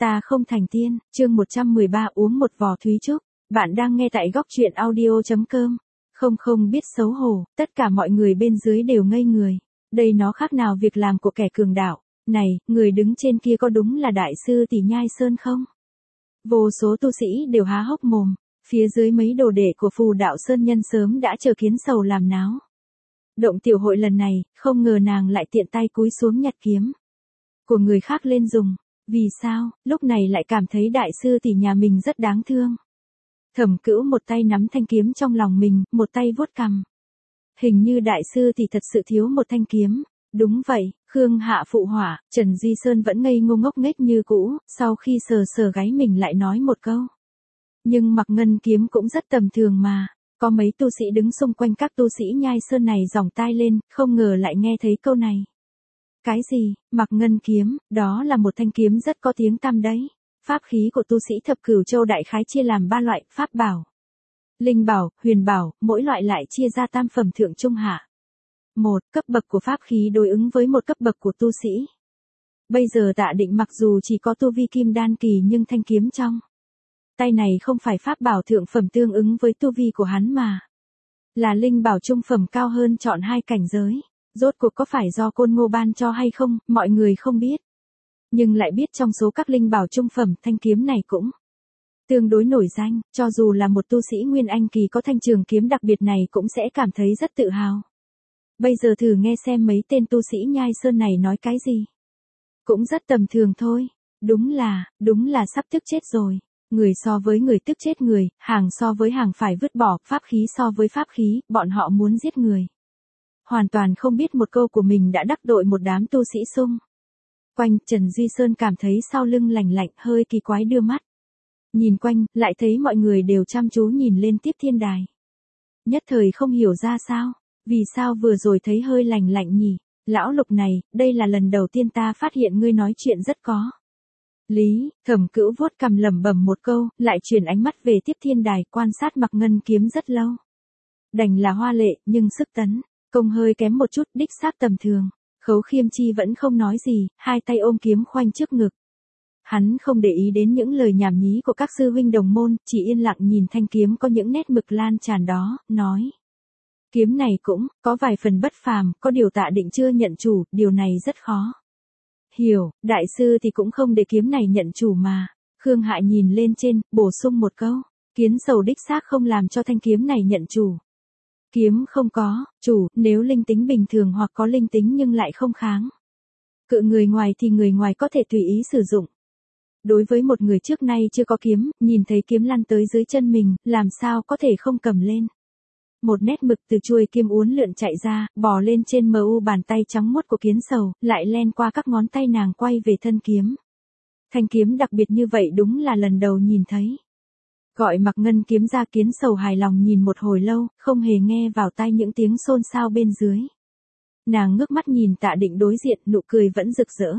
Ta không thành tiên, chương 113 uống một vò thúy trúc. Bạn đang nghe tại góc truyện audio.com. Không biết xấu hổ, tất cả mọi người bên dưới đều ngây người. Đây nó khác nào việc làm của kẻ cường đạo. Này, người đứng trên kia có đúng là đại sư tỷ Nhai Sơn không? Vô số tu sĩ đều há hốc mồm. Phía dưới mấy đồ đệ của Phù Đạo Sơn Nhân sớm đã chờ Kiến Sầu làm náo. Động tiểu hội lần này, không ngờ nàng lại tiện tay cúi xuống nhặt kiếm của người khác lên dùng. Vì sao, lúc này lại cảm thấy đại sư tỷ nhà mình rất đáng thương. Thẩm Cữu một tay nắm thanh kiếm trong lòng mình, một tay vuốt cằm. Hình như đại sư tỷ thật sự thiếu một thanh kiếm. Đúng vậy, Khương Hạ phụ họa, Trần Duy Sơn vẫn ngây ngô ngốc nghếch như cũ, sau khi sờ gáy mình lại nói một câu. Nhưng Mặc Ngân kiếm cũng rất tầm thường mà. Có mấy tu sĩ đứng xung quanh các tu sĩ Nhai Sơn này giòng tai lên, không ngờ lại nghe thấy câu này. Cái gì, Mặc Ngân kiếm, đó là một thanh kiếm rất có tiếng tăm đấy. Pháp khí của tu sĩ Thập Cửu Châu đại khái chia làm 3 loại, pháp bảo, linh bảo, huyền bảo, mỗi loại lại chia ra tam phẩm thượng trung hạ. Một, cấp bậc của pháp khí đối ứng với một cấp bậc của tu sĩ. Bây giờ Tạ Định mặc dù chỉ có tu vi kim đan kỳ nhưng thanh kiếm trong tay này không phải pháp bảo thượng phẩm tương ứng với tu vi của hắn mà là linh bảo trung phẩm cao hơn trọn 2 cảnh giới. Rốt cuộc có phải do Côn Ngô ban cho hay không, mọi người không biết. Nhưng lại biết trong số các linh bảo trung phẩm, thanh kiếm này cũng tương đối nổi danh, cho dù là một tu sĩ Nguyên Anh kỳ có thanh trường kiếm đặc biệt này cũng sẽ cảm thấy rất tự hào. Bây giờ thử nghe xem mấy tên tu sĩ Nhai Sơn này nói cái gì. Cũng rất tầm thường thôi, đúng là sắp tức chết rồi. Người so với người tức chết người, hàng so với hàng phải vứt bỏ, pháp khí so với pháp khí, bọn họ muốn giết người. Hoàn toàn không biết một câu của mình đã đắc tội một đám tu sĩ xung quanh. Trần Duy Sơn cảm thấy sau lưng lạnh lạnh, hơi kỳ quái đưa mắt nhìn quanh, lại thấy mọi người đều chăm chú nhìn lên Tiếp Thiên Đài. Nhất thời không hiểu ra sao, vì sao vừa rồi thấy hơi lạnh lạnh nhỉ. Lão Lục này, đây là lần đầu tiên ta phát hiện ngươi nói chuyện rất có lý. Thẩm Cữu vuốt cằm lẩm bẩm một câu, lại chuyển ánh mắt về Tiếp Thiên Đài, quan sát Mặc Ngân kiếm rất lâu. Đành là hoa lệ, nhưng sức tấn công hơi kém một chút, đích xác tầm thường. Khấu Khiêm Chi vẫn không nói gì, hai tay ôm kiếm khoanh trước ngực. Hắn không để ý đến những lời nhảm nhí của các sư huynh đồng môn, chỉ yên lặng nhìn thanh kiếm có những nét mực lan tràn đó, nói. Kiếm này cũng có vài phần bất phàm, có điều Tạ Định chưa nhận chủ, điều này rất khó hiểu, đại sư thì cũng không để kiếm này nhận chủ mà. Khương Hạ nhìn lên trên, bổ sung một câu. Kiến Sầu đích xác không làm cho thanh kiếm này nhận chủ. Kiếm không có chủ, nếu linh tính bình thường hoặc có linh tính nhưng lại không kháng cự người ngoài thì người ngoài có thể tùy ý sử dụng. Đối với một người trước nay chưa có kiếm, nhìn thấy kiếm lăn tới dưới chân mình, làm sao có thể không cầm lên. Một nét mực từ chuôi kiếm uốn lượn chạy ra, bò lên trên mu bàn tay trắng muốt của Kiến Sầu, lại len qua các ngón tay nàng quay về thân kiếm. Thanh kiếm đặc biệt như vậy đúng là lần đầu nhìn thấy. Gọi Mặc Ngân kiếm ra. Kiến Sầu hài lòng nhìn một hồi lâu, không hề nghe vào tai những tiếng xôn xao bên dưới. Nàng ngước mắt nhìn Tạ Định đối diện, nụ cười vẫn rực rỡ.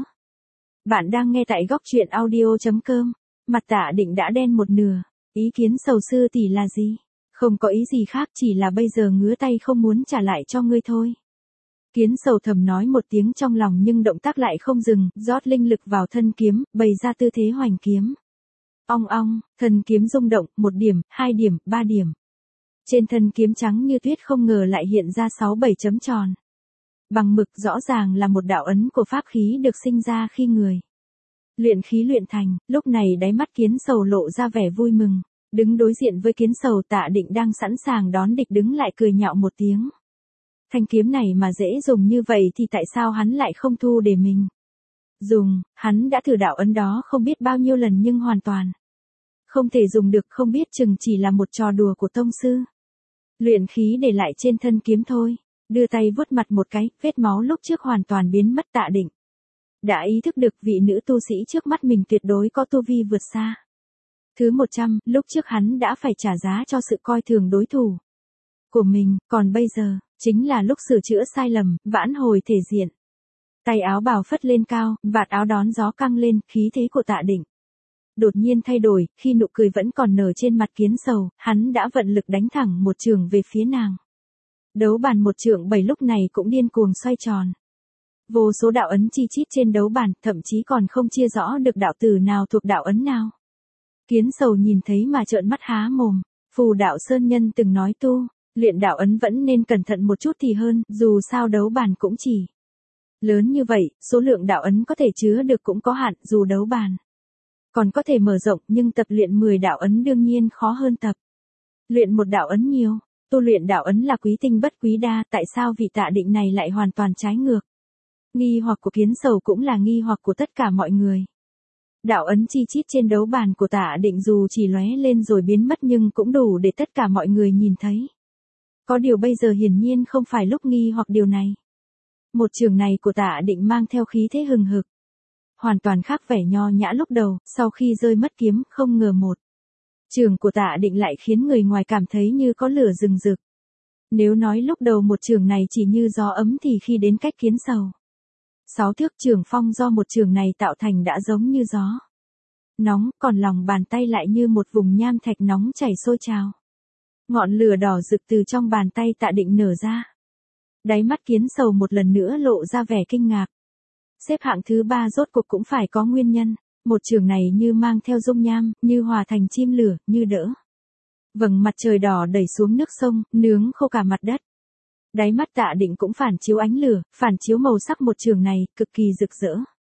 Bạn đang nghe tại góc truyện audio.com. Mặt Tạ Định đã đen một nửa. Ý Kiến Sầu sư tỷ là gì? Không có ý gì khác, chỉ là bây giờ ngứa tay không muốn trả lại cho ngươi thôi. Kiến Sầu thầm nói một tiếng trong lòng nhưng động tác lại không dừng, rót linh lực vào thân kiếm, bày ra tư thế hoành kiếm. Ong ong, thân kiếm rung động, 1 điểm, 2 điểm, 3 điểm. Trên thân kiếm trắng như tuyết không ngờ lại hiện ra 6-7 chấm tròn. Bằng mực, rõ ràng là một đạo ấn của pháp khí được sinh ra khi người luyện khí luyện thành. Lúc này đáy mắt Kiến Sầu lộ ra vẻ vui mừng. Đứng đối diện với Kiến Sầu, Tạ Định đang sẵn sàng đón địch đứng lại cười nhạo một tiếng. Thanh kiếm này mà dễ dùng như vậy thì tại sao hắn lại không thu để mình dùng. Hắn đã thử đạo ấn đó không biết bao nhiêu lần nhưng hoàn toàn không thể dùng được, không biết chừng chỉ là một trò đùa của tông sư luyện khí để lại trên thân kiếm thôi. Đưa tay vuốt mặt một cái, vết máu lúc trước hoàn toàn biến mất. Tạ Định đã ý thức được vị nữ tu sĩ trước mắt mình tuyệt đối có tu vi vượt xa thứ 100, lúc trước hắn đã phải trả giá cho sự coi thường đối thủ của mình, còn bây giờ, chính là lúc sửa chữa sai lầm, vãn hồi thể diện. Tay áo bào phất lên cao, vạt áo đón gió căng lên, khí thế của Tạ Định đột nhiên thay đổi, khi nụ cười vẫn còn nở trên mặt Kiến Sầu, hắn đã vận lực đánh thẳng một chưởng về phía nàng. Đấu bàn 1 trượng 7 lúc này cũng điên cuồng xoay tròn. Vô số đạo ấn chi chít trên đấu bàn, thậm chí còn không chia rõ được đạo tử nào thuộc đạo ấn nào. Kiến Sầu nhìn thấy mà trợn mắt há mồm. Phù đạo sơn nhân từng nói tu, luyện đạo ấn vẫn nên cẩn thận một chút thì hơn, dù sao đấu bàn cũng chỉ lớn như vậy, số lượng đạo ấn có thể chứa được cũng có hạn, dù đấu bàn còn có thể mở rộng, nhưng tập luyện 10 đạo ấn đương nhiên khó hơn tập luyện một đạo ấn nhiều. Tu luyện đạo ấn là quý tinh bất quý đa, tại sao vị Tạ Định này lại hoàn toàn trái ngược? Nghi hoặc của Kiến Sầu cũng là nghi hoặc của tất cả mọi người. Đạo ấn chi chít trên đấu bàn của Tạ Định dù chỉ lóe lên rồi biến mất nhưng cũng đủ để tất cả mọi người nhìn thấy. Có điều bây giờ hiển nhiên không phải lúc nghi hoặc điều này. Một trường này của Tạ Định mang theo khí thế hừng hực. Hoàn toàn khác vẻ nho nhã lúc đầu, sau khi rơi mất kiếm, không ngờ một trường của Tạ Định lại khiến người ngoài cảm thấy như có lửa rừng rực. Nếu nói lúc đầu một trường này chỉ như gió ấm thì khi đến cách Kiến Sầu 6 thước trường phong do một trường này tạo thành đã giống như gió nóng, còn lòng bàn tay lại như một vùng nham thạch nóng chảy sôi trào. Ngọn lửa đỏ rực từ trong bàn tay Tạ Định nở ra. Đáy mắt Kiến Sầu một lần nữa lộ ra vẻ kinh ngạc. Xếp hạng thứ 3 rốt cuộc cũng phải có nguyên nhân. Một trường này như mang theo dung nham, như hòa thành chim lửa, như đỡ vầng mặt trời đỏ đẩy xuống nước sông, nướng khô cả mặt đất. Đáy mắt Tạ Định cũng phản chiếu ánh lửa, phản chiếu màu sắc một trường này, cực kỳ rực rỡ.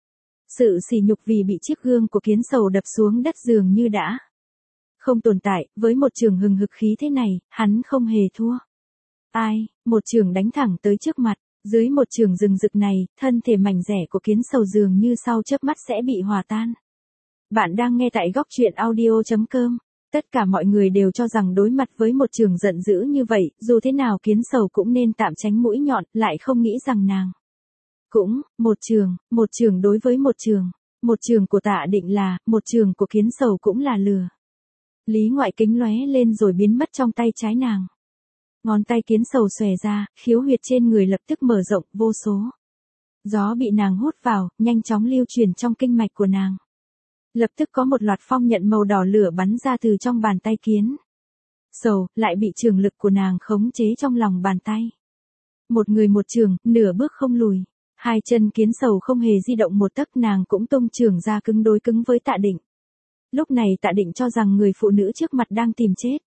Sự sỉ nhục vì bị chiếc gương của Kiến Sầu đập xuống đất dường như đã không tồn tại, với một trường hừng hực khí thế này, hắn không hề thua. Ai, một trường đánh thẳng tới trước mặt, dưới một trường rừng rực này, thân thể mảnh rẻ của Kiến Sầu dường như sau chớp mắt sẽ bị hòa tan. Bạn đang nghe tại góc truyện audio.com. Tất cả mọi người đều cho rằng đối mặt với một trường giận dữ như vậy, dù thế nào Kiến Sầu cũng nên tạm tránh mũi nhọn, lại không nghĩ rằng nàng cũng, một trường đối với một trường của Tạ Định là, một trường của Kiến Sầu cũng là lừa. Lý ngoại kính lóe lên rồi biến mất trong tay trái nàng. Ngón tay Kiến Sầu xòe ra, khiếu huyệt trên người lập tức mở rộng, vô số gió bị nàng hút vào, nhanh chóng lưu truyền trong kinh mạch của nàng. Lập tức có một loạt phong nhận màu đỏ lửa bắn ra từ trong bàn tay Kiến Sầu, lại bị trường lực của nàng khống chế trong lòng bàn tay. Một người một trường, nửa bước không lùi. Hai chân Kiến Sầu không hề di động một tấc, nàng cũng tung trường ra cứng đối cứng với Tạ Định. Lúc này Tạ Định cho rằng người phụ nữ trước mặt đang tìm chết.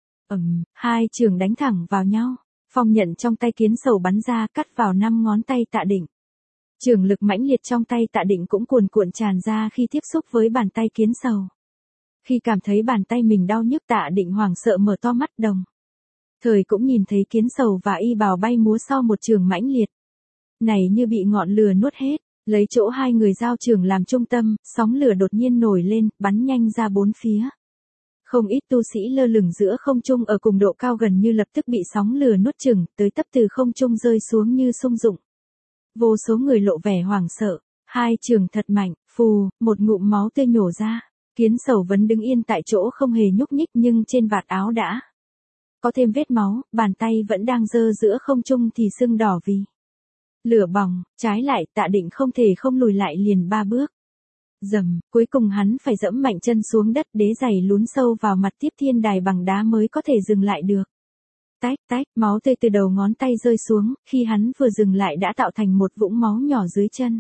Hai trường đánh thẳng vào nhau. Phong nhận trong tay Kiến Sầu bắn ra cắt vào 5 ngón tay Tạ Định. Trường lực mãnh liệt trong tay Tạ Định cũng cuồn cuộn tràn ra khi tiếp xúc với bàn tay Kiến Sầu. Khi cảm thấy bàn tay mình đau nhức, Tạ Định hoảng sợ mở to mắt, đồng thời cũng nhìn thấy Kiến Sầu và y bào bay múa sau một trường mãnh liệt này như bị ngọn lửa nuốt hết. Lấy chỗ hai người giao trường làm trung tâm, sóng lửa đột nhiên nổi lên, bắn nhanh ra bốn phía. Không ít tu sĩ lơ lửng giữa không trung ở cùng độ cao gần như lập tức bị sóng lửa nuốt chửng, tới tấp từ không trung rơi xuống như sung dụng. Vô số người lộ vẻ hoảng sợ. Hai trường thật mạnh, phù, một ngụm máu tươi nhổ ra. Kiến Sầu vẫn đứng yên tại chỗ không hề nhúc nhích, nhưng trên vạt áo đã có thêm vết máu, bàn tay vẫn đang giơ giữa không trung thì sưng đỏ vì lửa bỏng. Trái lại, Tạ Định không thể không lùi lại liền 3 bước. Dầm, cuối cùng hắn phải dẫm mạnh chân xuống đất, đế giày lún sâu vào mặt tiếp thiên đài bằng đá mới có thể dừng lại được. Tách tách, máu tươi từ đầu ngón tay rơi xuống, khi hắn vừa dừng lại đã tạo thành một vũng máu nhỏ dưới chân.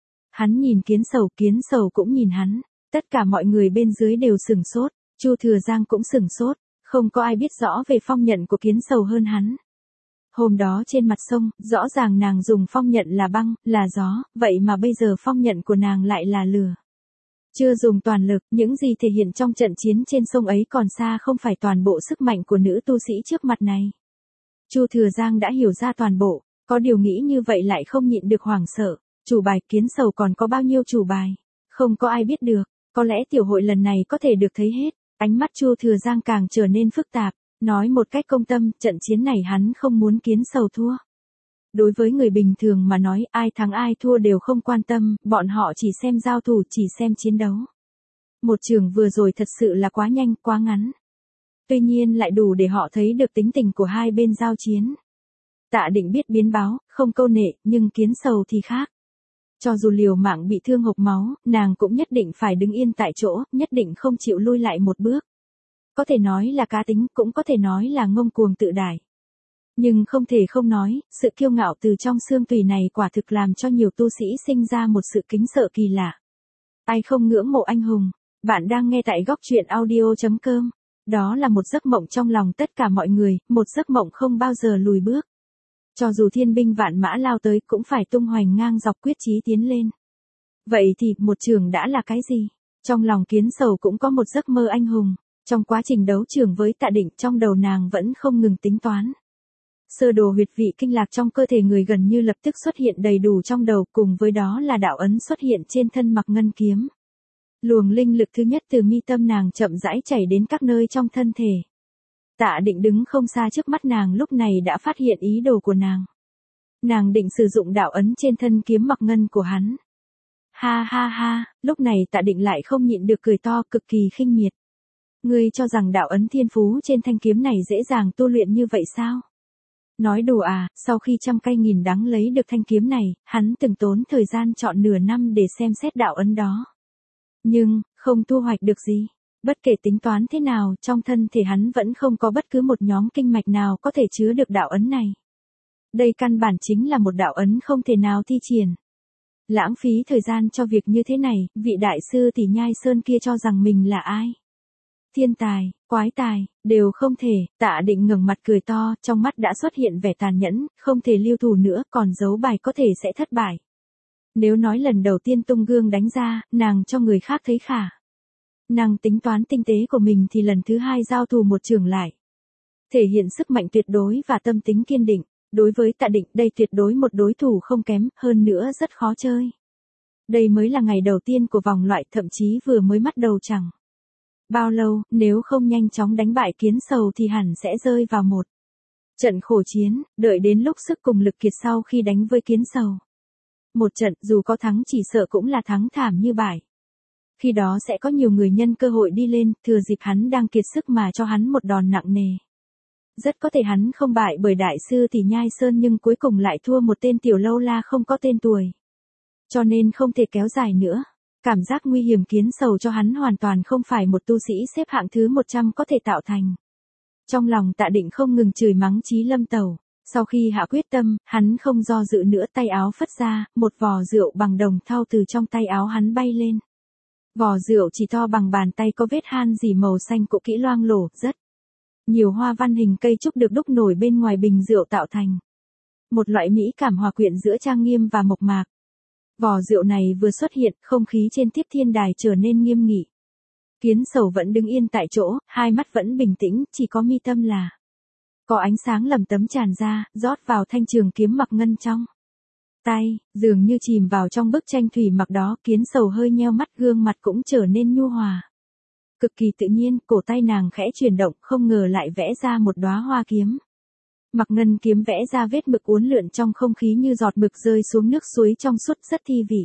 Hắn nhìn Kiến Sầu cũng nhìn hắn. Tất cả mọi người bên dưới đều sửng sốt, Chu Thừa Giang cũng sửng sốt, không có ai biết rõ về phong nhận của Kiến Sầu hơn hắn. Hôm đó trên mặt sông, rõ ràng nàng dùng phong nhận là băng, là gió, vậy mà bây giờ phong nhận của nàng lại là lửa. Chưa dùng toàn lực, những gì thể hiện trong trận chiến trên sông ấy còn xa không phải toàn bộ sức mạnh của nữ tu sĩ trước mặt này. Chu Thừa Giang đã hiểu ra toàn bộ, có điều nghĩ như vậy lại không nhịn được hoảng sợ. Chủ bài Kiến Sầu còn có bao nhiêu chủ bài? Không có ai biết được, có lẽ tiểu hội lần này có thể được thấy hết. Ánh mắt Chu Thừa Giang càng trở nên phức tạp, nói một cách công tâm, trận chiến này hắn không muốn Kiến Sầu thua. Đối với người bình thường mà nói, ai thắng ai thua đều không quan tâm, bọn họ chỉ xem giao thủ, chỉ xem chiến đấu. Một trường vừa rồi thật sự là quá nhanh, quá ngắn. Tuy nhiên lại đủ để họ thấy được tính tình của hai bên giao chiến. Tạ Định biết biến báo, không câu nệ, nhưng Kiến Sầu thì khác. Cho dù liều mạng bị thương hộc máu, nàng cũng nhất định phải đứng yên tại chỗ, nhất định không chịu lui lại một bước. Có thể nói là cá tính, cũng có thể nói là ngông cuồng tự đại. Nhưng không thể không nói, sự kiêu ngạo từ trong xương tùy này quả thực làm cho nhiều tu sĩ sinh ra một sự kính sợ kỳ lạ. Ai không ngưỡng mộ anh hùng? Bạn đang nghe tại góc truyện audio.com. Đó là một giấc mộng trong lòng tất cả mọi người, một giấc mộng không bao giờ lùi bước. Cho dù thiên binh vạn mã lao tới cũng phải tung hoành ngang dọc quyết chí tiến lên. Vậy thì một trường đã là cái gì? Trong lòng Kiến Sầu cũng có một giấc mơ anh hùng. Trong quá trình đấu trường với Tạ Định, trong đầu nàng vẫn không ngừng tính toán. Sơ đồ huyệt vị kinh lạc trong cơ thể người gần như lập tức xuất hiện đầy đủ trong đầu, cùng với đó là đạo ấn xuất hiện trên thân Mặc Ngân kiếm. Luồng linh lực thứ nhất từ mi tâm nàng chậm rãi chảy đến các nơi trong thân thể. Tạ Định đứng không xa trước mắt nàng lúc này đã phát hiện ý đồ của nàng. Nàng định sử dụng đạo ấn trên thân kiếm Mặc Ngân của hắn. Ha ha ha, lúc này Tạ Định lại không nhịn được cười to, cực kỳ khinh miệt. Ngươi cho rằng đạo ấn thiên phú trên thanh kiếm này dễ dàng tu luyện như vậy sao? Nói đùa à, sau khi trăm cay nghìn đắng lấy được thanh kiếm này, hắn từng tốn thời gian chọn nửa năm để xem xét đạo ấn đó. Nhưng, không thu hoạch được gì. Bất kể tính toán thế nào, trong thân thể hắn vẫn không có bất cứ một nhóm kinh mạch nào có thể chứa được đạo ấn này. Đây căn bản chính là một đạo ấn không thể nào thi triển. Lãng phí thời gian cho việc như thế này, vị đại sư tỷ Nhai Sơn kia cho rằng mình là ai? Thiên tài, quái tài, đều không thể. Tạ Định ngẩng mặt cười to, trong mắt đã xuất hiện vẻ tàn nhẫn, không thể lưu thủ nữa, còn giấu bài có thể sẽ thất bại. Nếu nói lần đầu tiên tung gương đánh ra, nàng cho người khác thấy khả năng tính toán tinh tế của mình thì lần thứ hai giao thủ một trường lại. Thể hiện sức mạnh tuyệt đối và tâm tính kiên định. Đối với Tạ Định đây tuyệt đối một đối thủ không kém, hơn nữa rất khó chơi. Đây mới là ngày đầu tiên của vòng loại, thậm chí vừa mới bắt đầu chẳng bao lâu, nếu không nhanh chóng đánh bại Kiến Sầu thì hẳn sẽ rơi vào một trận khổ chiến, đợi đến lúc sức cùng lực kiệt sau khi đánh với Kiến Sầu. Một trận dù có thắng chỉ sợ cũng là thắng thảm như bại. Khi đó sẽ có nhiều người nhân cơ hội đi lên, thừa dịp hắn đang kiệt sức mà cho hắn một đòn nặng nề. Rất có thể hắn không bại bởi đại sư tỷ Nhai Sơn nhưng cuối cùng lại thua một tên tiểu lâu la không có tên tuổi. Cho nên không thể kéo dài nữa. Cảm giác nguy hiểm Kiến Sầu cho hắn hoàn toàn không phải một tu sĩ xếp hạng thứ 100 có thể tạo thành. Trong lòng Tạ Định không ngừng chửi mắng Chí Lâm Tẩu. Sau khi hạ quyết tâm, hắn không do dự nữa, tay áo phất ra, một vò rượu bằng đồng thau từ trong tay áo hắn bay lên. Vò rượu chỉ to bằng bàn tay có vết han dỉ màu xanh cũ kỹ loang lổ, rất nhiều hoa văn hình cây trúc được đúc nổi bên ngoài bình rượu tạo thành. Một loại mỹ cảm hòa quyện giữa trang nghiêm và mộc mạc. Vò rượu này vừa xuất hiện, không khí trên Tiếp Thiên Đài trở nên nghiêm nghị. Kiến Sầu vẫn đứng yên tại chỗ, hai mắt vẫn bình tĩnh, chỉ có mi tâm là có ánh sáng lầm tấm tràn ra, rót vào thanh trường kiếm Mặc Ngân trong tay, dường như chìm vào trong bức tranh thủy mặc đó. Kiến Sầu hơi nheo mắt, gương mặt cũng trở nên nhu hòa. Cực kỳ tự nhiên, cổ tay nàng khẽ chuyển động, không ngờ lại vẽ ra một đóa hoa kiếm. Mặc Ngân kiếm vẽ ra vết mực uốn lượn trong không khí như giọt mực rơi xuống nước suối trong suốt, rất thi vị.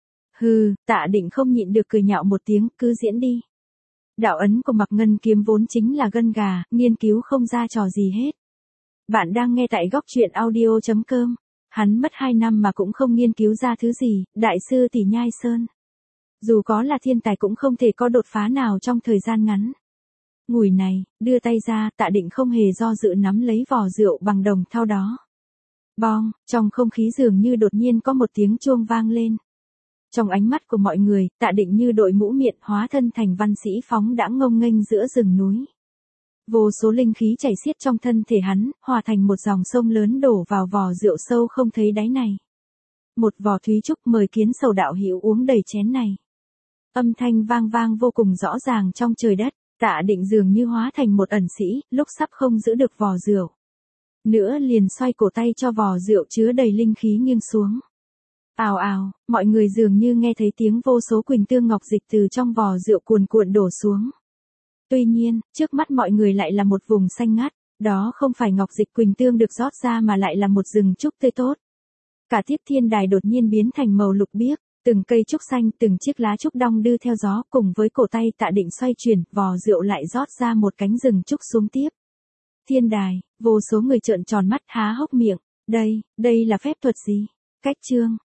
Hừ, Tạ Định không nhịn được cười nhạo một tiếng, cứ diễn đi. Đạo ấn của Mặc Ngân kiếm vốn chính là gân gà, nghiên cứu không ra trò gì hết. Bạn đang nghe tại góc truyện audio.com. Hắn mất 2 năm mà cũng không nghiên cứu ra thứ gì, đại sư tỷ Nhai Sơn. Dù có là thiên tài cũng không thể có đột phá nào trong thời gian ngắn. Ngủi này, đưa tay ra, Tạ Định không hề do dự nắm lấy vò rượu bằng đồng thau đó. Bong, trong không khí dường như đột nhiên có một tiếng chuông vang lên. Trong ánh mắt của mọi người, Tạ Định như đội mũ miệng hóa thân thành văn sĩ phóng đãng ngông nghênh giữa rừng núi. Vô số linh khí chảy xiết trong thân thể hắn, hòa thành một dòng sông lớn đổ vào vò rượu sâu không thấy đáy này. Một vò thúy trúc, mời Kiến Sầu đạo hữu uống đầy chén này. Âm thanh vang vang vô cùng rõ ràng trong trời đất. Tạ Định dường như hóa thành một ẩn sĩ, lúc sắp không giữ được vò rượu nữa liền xoay cổ tay cho vò rượu chứa đầy linh khí nghiêng xuống. Ào ào, mọi người dường như nghe thấy tiếng vô số quỳnh tương ngọc dịch từ trong vò rượu cuồn cuộn đổ xuống. Tuy nhiên, trước mắt mọi người lại là một vùng xanh ngắt, đó không phải ngọc dịch quỳnh tương được rót ra mà lại là một rừng trúc tươi tốt. Cả Tiếp Thiên Đài đột nhiên biến thành màu lục biếc, từng cây trúc xanh, từng chiếc lá trúc đong đưa theo gió, cùng với cổ tay Tạ Định xoay chuyển, vò rượu lại rót ra một cánh rừng trúc xuống tiếp. Thiên Đài, vô số người trợn tròn mắt há hốc miệng, đây là phép thuật gì? Cách chương